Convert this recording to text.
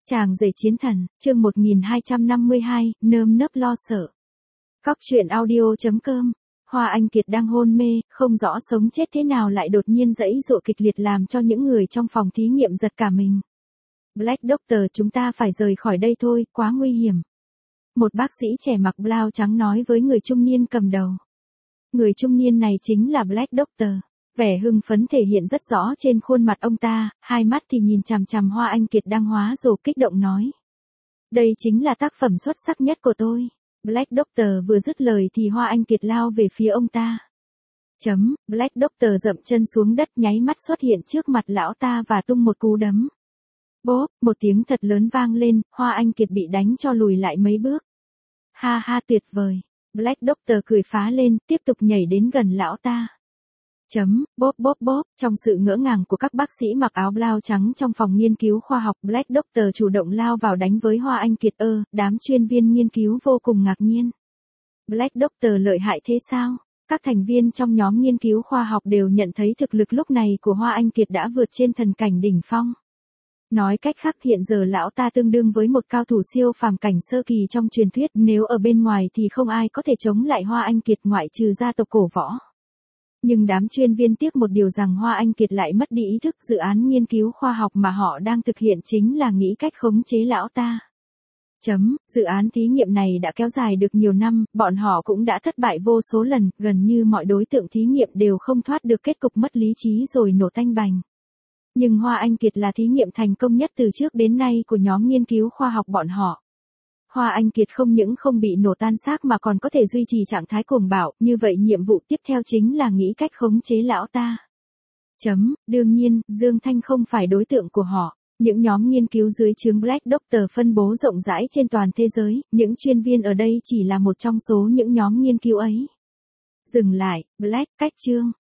Chàng rể chiến thần, chương 1252, nơm nớp lo sợ. Cóc truyện audio.com. Hoa Anh Kiệt đang hôn mê, không rõ sống chết thế nào lại đột nhiên giãy giụa kịch liệt làm cho những người trong phòng thí nghiệm giật cả mình. Black Doctor, chúng ta phải rời khỏi đây thôi, quá nguy hiểm. Một bác sĩ trẻ mặc blouses trắng nói với người trung niên cầm đầu. Người trung niên này chính là Black Doctor. Vẻ hưng phấn thể hiện rất rõ trên khuôn mặt ông ta, hai mắt thì nhìn chằm chằm Hoa Anh Kiệt đang hóa rồ kích động nói. Đây chính là tác phẩm xuất sắc nhất của tôi. Black Doctor vừa dứt lời thì Hoa Anh Kiệt lao về phía ông ta. Black Doctor dậm chân xuống đất nháy mắt xuất hiện trước mặt lão ta và tung một cú đấm. Bốp, một tiếng thật lớn vang lên, Hoa Anh Kiệt bị đánh cho lùi lại mấy bước. Ha ha, tuyệt vời. Black Doctor cười phá lên, tiếp tục nhảy đến gần lão ta. Bốp bốp bốp, trong sự ngỡ ngàng của các bác sĩ mặc áo blouses trắng trong phòng nghiên cứu khoa học, Black Doctor chủ động lao vào đánh với Hoa Anh Kiệt. Đám chuyên viên nghiên cứu vô cùng ngạc nhiên. Black Doctor lợi hại thế sao? Các thành viên trong nhóm nghiên cứu khoa học đều nhận thấy thực lực lúc này của Hoa Anh Kiệt đã vượt trên thần cảnh đỉnh phong. Nói cách khác, hiện giờ lão ta tương đương với một cao thủ siêu phàm cảnh sơ kỳ trong truyền thuyết, nếu ở bên ngoài thì không ai có thể chống lại Hoa Anh Kiệt ngoại trừ gia tộc cổ võ. Nhưng đám chuyên viên tiếc một điều rằng Hoa Anh Kiệt lại mất đi ý thức, dự án nghiên cứu khoa học mà họ đang thực hiện chính là nghĩ cách khống chế lão ta. Dự án thí nghiệm này đã kéo dài được nhiều năm, bọn họ cũng đã thất bại vô số lần, gần như mọi đối tượng thí nghiệm đều không thoát được kết cục mất lý trí rồi nổ tanh bành. Nhưng Hoa Anh Kiệt là thí nghiệm thành công nhất từ trước đến nay của nhóm nghiên cứu khoa học bọn họ. Hoa Anh Kiệt không những không bị nổ tan xác mà còn có thể duy trì trạng thái cuồng bạo, như vậy nhiệm vụ tiếp theo chính là nghĩ cách khống chế lão ta. Đương nhiên, Dương Thanh không phải đối tượng của họ. Những nhóm nghiên cứu dưới trướng Black Doctor phân bố rộng rãi trên toàn thế giới, những chuyên viên ở đây chỉ là một trong số những nhóm nghiên cứu ấy. Dừng lại, Black, cách chương.